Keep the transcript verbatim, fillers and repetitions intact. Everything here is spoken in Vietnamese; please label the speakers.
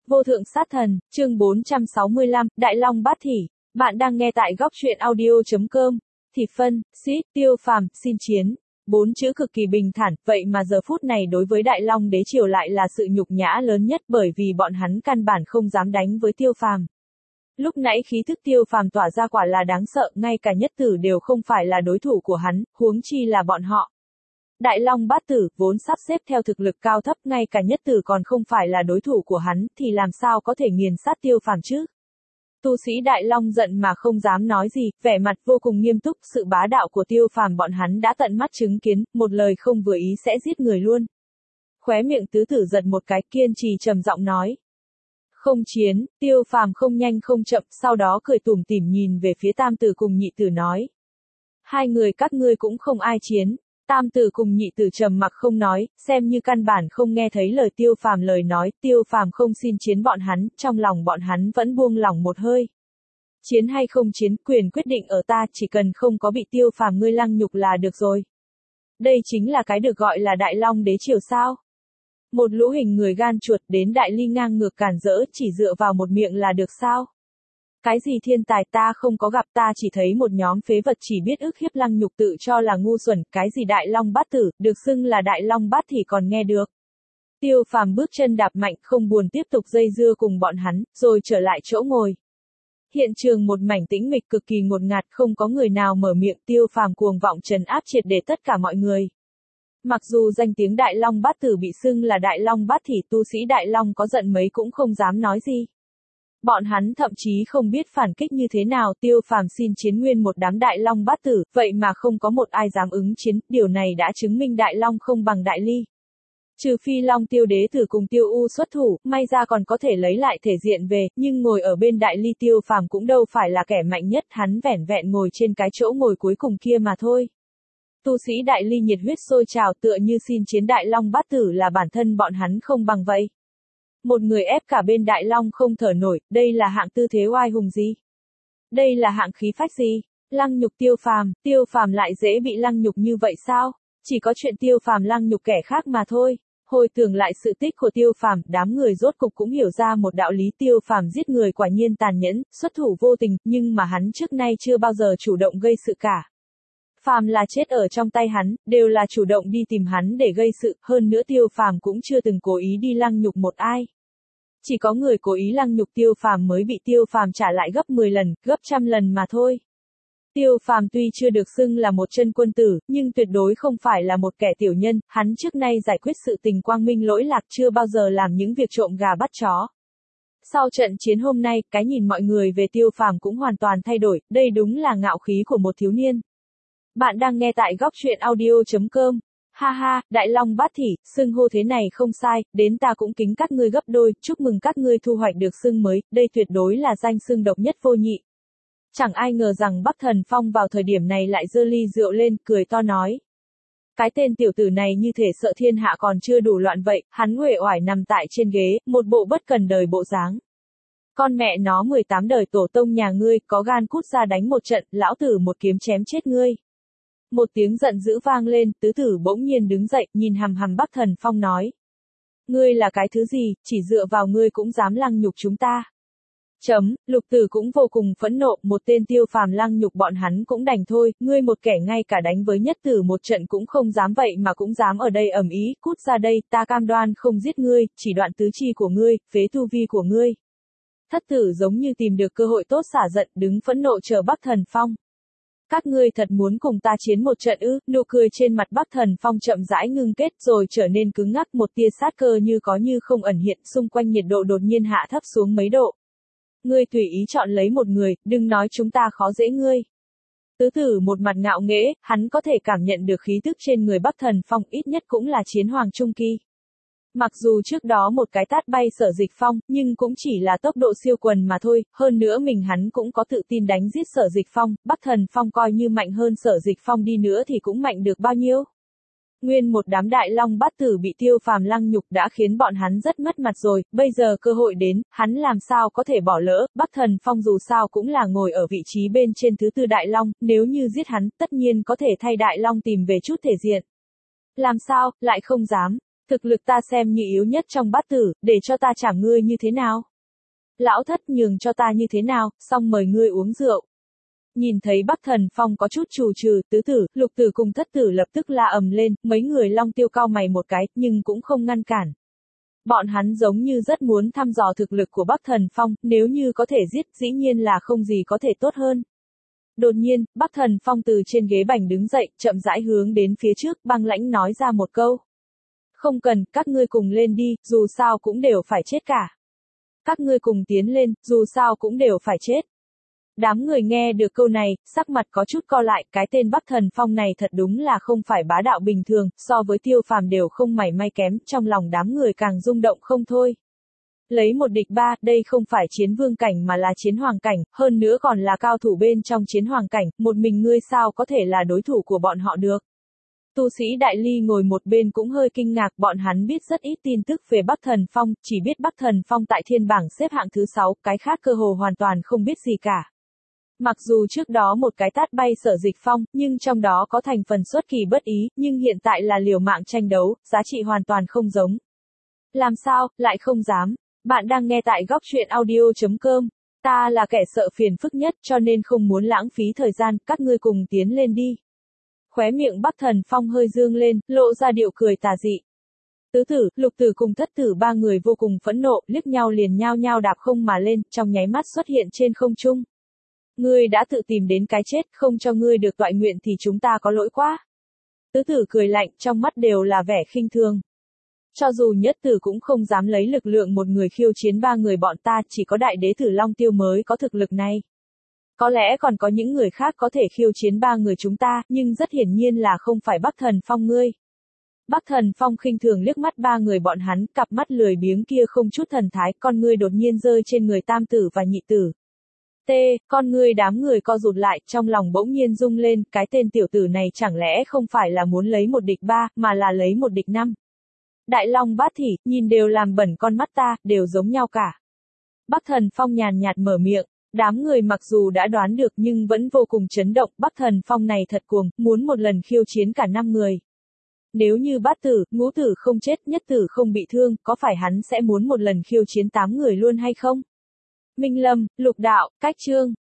Speaker 1: Vô thượng sát thần, chương bốn trăm sáu mươi lăm, Đại Long Bát Thỉ. Bạn đang nghe tại góc truyện audio chấm com. Thì phân, xít, tiêu phàm, xin chiến. Bốn chữ cực kỳ bình thản, vậy mà giờ phút này đối với Đại Long đế triều lại là sự nhục nhã lớn nhất bởi vì bọn hắn căn bản không dám đánh với tiêu phàm. Lúc nãy khí thức tiêu phàm tỏa ra quả là đáng sợ, ngay cả nhất tử đều không phải là đối thủ của hắn, huống chi là bọn họ. Đại Long Bát Tử, vốn sắp xếp theo thực lực cao thấp, ngay cả nhất tử còn không phải là đối thủ của hắn, thì làm sao có thể nghiền sát tiêu phàm chứ? Tu sĩ Đại Long giận mà không dám nói gì, vẻ mặt vô cùng nghiêm túc, sự bá đạo của tiêu phàm bọn hắn đã tận mắt chứng kiến, một lời không vừa ý sẽ giết người luôn. Khóe miệng tứ tử giật một cái, kiên trì trầm giọng nói. Không chiến, tiêu phàm không nhanh không chậm, sau đó cười tủm tỉm nhìn về phía tam tử cùng nhị tử nói. Hai người các ngươi cũng không ai chiến. Tam tử cùng nhị tử trầm mặc không nói, xem như căn bản không nghe thấy lời tiêu phàm lời nói, tiêu phàm không xin chiến bọn hắn, trong lòng bọn hắn vẫn buông lỏng một hơi. Chiến hay không chiến, quyền quyết định ở ta, chỉ cần không có bị tiêu phàm ngươi lăng nhục là được rồi. Đây chính là cái được gọi là Đại Long đế triều sao. Một lũ hình người gan chuột đến đại ly ngang ngược cản rỡ, chỉ dựa vào một miệng là được sao? Cái gì thiên tài ta không có gặp, ta chỉ thấy một nhóm phế vật chỉ biết ức hiếp lăng nhục tự cho là ngu xuẩn, cái gì Đại Long Bát Tử, được xưng là Đại Long Bát thì còn nghe được. Tiêu phàm bước chân đạp mạnh, không buồn tiếp tục dây dưa cùng bọn hắn, rồi trở lại chỗ ngồi. Hiện trường một mảnh tĩnh mịch cực kỳ ngột ngạt, không có người nào mở miệng, tiêu phàm cuồng vọng trấn áp triệt để tất cả mọi người. Mặc dù danh tiếng Đại Long Bát Tử bị xưng là Đại Long Bát thì tu sĩ Đại Long có giận mấy cũng không dám nói gì. Bọn hắn thậm chí không biết phản kích như thế nào, tiêu phàm xin chiến nguyên một đám Đại Long Bát Tử, vậy mà không có một ai dám ứng chiến, điều này đã chứng minh Đại Long không bằng Đại Ly. Trừ phi Long Tiêu đế tử cùng Tiêu U xuất thủ, may ra còn có thể lấy lại thể diện về, nhưng ngồi ở bên Đại Ly tiêu phàm cũng đâu phải là kẻ mạnh nhất, hắn vẻn vẹn ngồi trên cái chỗ ngồi cuối cùng kia mà thôi. Tu sĩ Đại Ly nhiệt huyết sôi trào tựa như xin chiến Đại Long Bát Tử là bản thân bọn hắn không bằng vậy. Một người ép cả bên Đại Long không thở nổi, đây là hạng tư thế oai hùng gì? Đây là hạng khí phách gì? Lăng nhục tiêu phàm, tiêu phàm lại dễ bị lăng nhục như vậy sao? Chỉ có chuyện tiêu phàm lăng nhục kẻ khác mà thôi. Hồi tưởng lại sự tích của tiêu phàm, đám người rốt cục cũng hiểu ra một đạo lý, tiêu phàm giết người quả nhiên tàn nhẫn, xuất thủ vô tình, nhưng mà hắn trước nay chưa bao giờ chủ động gây sự cả. Phàm là chết ở trong tay hắn, đều là chủ động đi tìm hắn để gây sự, hơn nữa tiêu phàm cũng chưa từng cố ý đi lăng nhục một ai. Chỉ có người cố ý lăng nhục tiêu phàm mới bị tiêu phàm trả lại gấp mười lần, gấp trăm lần mà thôi. Tiêu phàm tuy chưa được xưng là một chân quân tử, nhưng tuyệt đối không phải là một kẻ tiểu nhân, hắn trước nay giải quyết sự tình quang minh lỗi lạc, chưa bao giờ làm những việc trộm gà bắt chó. Sau trận chiến hôm nay, cái nhìn mọi người về tiêu phàm cũng hoàn toàn thay đổi, đây đúng là ngạo khí của một thiếu niên. Bạn đang nghe tại góc truyện audio chấm com. Ha ha, Đại Long Bát Thỉ, xưng hô thế này không sai, đến ta cũng kính các ngươi gấp đôi, chúc mừng các ngươi thu hoạch được xưng mới, đây tuyệt đối là danh xưng độc nhất vô nhị. Chẳng ai ngờ rằng Bắc Thần Phong vào thời điểm này lại giơ ly rượu lên, cười to nói. Cái tên tiểu tử này như thể sợ thiên hạ còn chưa đủ loạn vậy, hắn uể oải nằm tại trên ghế, một bộ bất cần đời bộ dáng. Con mẹ nó mười tám đời tổ tông nhà ngươi, có gan cút ra đánh một trận, lão tử một kiếm chém chết ngươi. Một tiếng giận dữ vang lên, tứ tử bỗng nhiên đứng dậy, nhìn hằm hằm Bắc Thần Phong nói. Ngươi là cái thứ gì, chỉ dựa vào ngươi cũng dám lăng nhục chúng ta. Chấm, lục tử cũng vô cùng phẫn nộ, một tên tiêu phàm lăng nhục bọn hắn cũng đành thôi, ngươi một kẻ ngay cả đánh với nhất tử một trận cũng không dám vậy mà cũng dám ở đây ầm ĩ, cút ra đây, ta cam đoan không giết ngươi, chỉ đoạn tứ chi của ngươi, phế tu vi của ngươi. Thất tử giống như tìm được cơ hội tốt xả giận, đứng phẫn nộ chờ Bắc Thần Phong. Các ngươi thật muốn cùng ta chiến một trận ư? Nụ cười trên mặt Bắc Thần Phong chậm rãi ngưng kết rồi trở nên cứng ngắc, một tia sát cơ như có như không ẩn hiện, xung quanh nhiệt độ đột nhiên hạ thấp xuống mấy độ. Ngươi tùy ý chọn lấy một người, đừng nói chúng ta khó dễ ngươi. Tứ tử một mặt ngạo nghễ, hắn có thể cảm nhận được khí tức trên người Bắc Thần Phong, ít nhất cũng là chiến hoàng trung kỳ. Mặc dù trước đó một cái tát bay Sở Dịch Phong, nhưng cũng chỉ là tốc độ siêu quần mà thôi, hơn nữa mình hắn cũng có tự tin đánh giết Sở Dịch Phong, Bắc Thần Phong coi như mạnh hơn Sở Dịch Phong đi nữa thì cũng mạnh được bao nhiêu. Nguyên một đám Đại Long Bát Tử bị tiêu phàm lăng nhục đã khiến bọn hắn rất mất mặt rồi, bây giờ cơ hội đến, hắn làm sao có thể bỏ lỡ, Bắc Thần Phong dù sao cũng là ngồi ở vị trí bên trên thứ tư Đại Long, nếu như giết hắn, tất nhiên có thể thay Đại Long tìm về chút thể diện. Làm sao, lại không dám. Thực lực ta xem như yếu nhất trong bát tử, để cho ta trả ngươi như thế nào? Lão thất nhường cho ta như thế nào, xong mời ngươi uống rượu. Nhìn thấy Bắc Thần Phong có chút trù trừ, tứ tử, lục tử cùng thất tử lập tức la ầm lên, mấy người Long Tiêu cau mày một cái, nhưng cũng không ngăn cản. Bọn hắn giống như rất muốn thăm dò thực lực của Bắc Thần Phong, nếu như có thể giết, dĩ nhiên là không gì có thể tốt hơn. Đột nhiên, Bắc Thần Phong từ trên ghế bành đứng dậy, chậm rãi hướng đến phía trước, băng lãnh nói ra một câu. Không cần, các ngươi cùng lên đi, dù sao cũng đều phải chết cả. Các ngươi cùng tiến lên, dù sao cũng đều phải chết. Đám người nghe được câu này, sắc mặt có chút co lại, cái tên Bắc Thần Phong này thật đúng là không phải bá đạo bình thường, so với Tiêu Phàm đều không mảy may kém, trong lòng đám người càng rung động không thôi. Lấy một địch ba, đây không phải chiến vương cảnh mà là chiến hoàng cảnh, hơn nữa còn là cao thủ bên trong chiến hoàng cảnh, một mình ngươi sao có thể là đối thủ của bọn họ được. Tu sĩ Đại Ly ngồi một bên cũng hơi kinh ngạc, bọn hắn biết rất ít tin tức về Bắc Thần Phong, chỉ biết Bắc Thần Phong tại thiên bảng xếp hạng thứ sáu, cái khác cơ hồ hoàn toàn không biết gì cả. Mặc dù trước đó một cái tát bay Sở Dịch Phong, nhưng trong đó có thành phần xuất kỳ bất ý, nhưng hiện tại là liều mạng tranh đấu, giá trị hoàn toàn không giống. Làm sao, lại không dám? Bạn đang nghe tại góc truyện audio chấm com. Ta là kẻ sợ phiền phức nhất cho nên không muốn lãng phí thời gian, các ngươi cùng tiến lên đi. Khóe miệng Bắc Thần Phong hơi dương lên, lộ ra điệu cười tà dị. Tứ tử, lục tử cùng thất tử ba người vô cùng phẫn nộ, liếc nhau liền nhao nhao đạp không mà lên, trong nháy mắt xuất hiện trên không trung. Ngươi đã tự tìm đến cái chết, không cho ngươi được toại nguyện thì chúng ta có lỗi quá. Tứ tử cười lạnh, trong mắt đều là vẻ khinh thường. Cho dù nhất tử cũng không dám lấy lực lượng một người khiêu chiến ba người bọn ta, chỉ có đại đế tử Long Tiêu mới có thực lực này. Có lẽ còn có những người khác có thể khiêu chiến ba người chúng ta, nhưng rất hiển nhiên là không phải Bắc Thần Phong ngươi. Bắc Thần Phong khinh thường liếc mắt ba người bọn hắn, cặp mắt lười biếng kia không chút thần thái, con ngươi đột nhiên rơi trên người tam tử và nhị tử. T, con ngươi đám người co rụt lại, trong lòng bỗng nhiên rung lên, cái tên tiểu tử này chẳng lẽ không phải là muốn lấy một địch ba, mà là lấy một địch năm. Đại Long Bát Thỉ, nhìn đều làm bẩn con mắt ta, đều giống nhau cả. Bắc Thần Phong nhàn nhạt mở miệng, đám người mặc dù đã đoán được nhưng vẫn vô cùng chấn động, Bắc Thần Phong này thật cuồng, muốn một lần khiêu chiến cả năm người. Nếu như bát tử, ngũ tử không chết, nhất tử không bị thương, có phải hắn sẽ muốn một lần khiêu chiến tám người luôn hay không? Minh Lâm, Lục Đạo, Cách Chương.